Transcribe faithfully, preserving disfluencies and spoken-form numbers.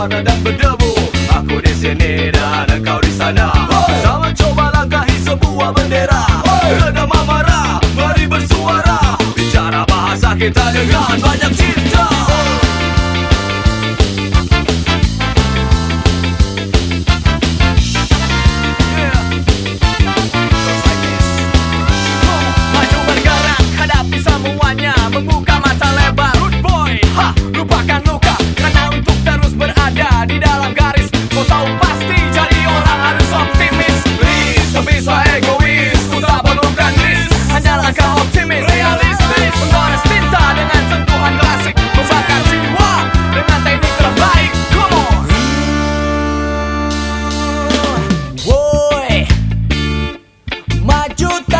warna dan berdebu. Aku di sini dan engkau di sana. Sama coba langkahi sebuah bendera. Redam amarah, mari bersuara. Bicara bahasa kita dengan banyak cinta. Maju bergerak, hadapi semuanya. Membuka mata lebar, root boy. Ha, lupakan luka, karena untuk terus berada di dalam garis. Kau tahu pasti jadi orang harus optimis. Please, tak bisa egois, ku tak perlukan risk. Hanyalah kau optimis, realistis. Mengores tinta dengan sentuhan klasik. Membakar jiwa dengan teknik terbaik. Come on. Boy, maju